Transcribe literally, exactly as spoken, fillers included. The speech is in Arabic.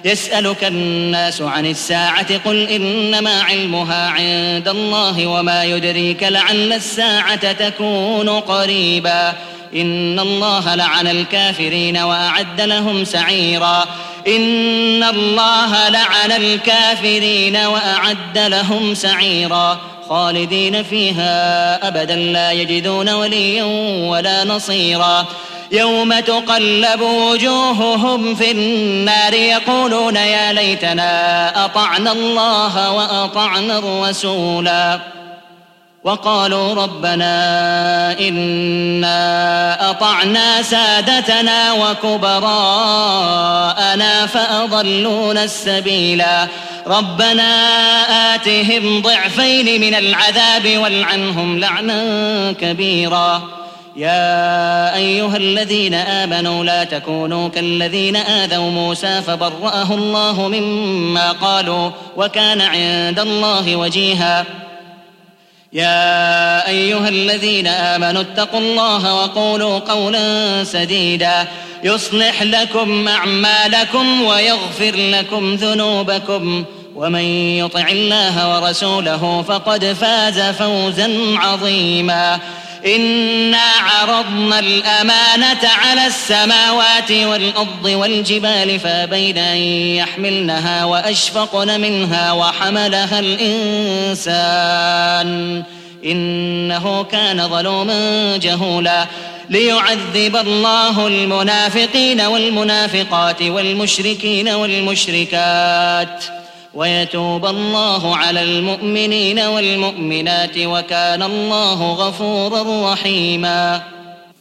يسألك الناس عن الساعة قل إنما علمها عند الله وما يدريك لعل الساعة تكون قريبا إن الله لعن الكافرين وأعد لهم سعيرا إن الله لعن الكافرين وأعد لهم سعيرا خالدين فيها أبدا لا يجدون وليا ولا نصيرا يوم تقلب وجوههم في النار يقولون يا ليتنا أطعنا الله وأطعنا الرسولا وقالوا ربنا إنا أطعنا سادتنا وكبراءنا فأضلونا السبيلا ربنا آتهم ضعفين من العذاب والعنهم لعنا كبيرا يا أيها الذين آمنوا لا تكونوا كالذين آذوا موسى فبرأه الله مما قالوا وكان عند الله وجيها يا أيها الذين آمنوا اتقوا الله وقولوا قولا سديدا يصلح لكم أعمالكم ويغفر لكم ذنوبكم ومن يطع الله ورسوله فقد فاز فوزا عظيما إنا عرضنا الأمانة على السماوات والأرض والجبال فأبين أن يحملنها وأشفقن منها وحملها الإنسان إنه كان ظلوما جهولا ليعذب الله المنافقين والمنافقات والمشركين والمشركات ويتوب الله على المؤمنين والمؤمنات وكان الله غفورا رحيما.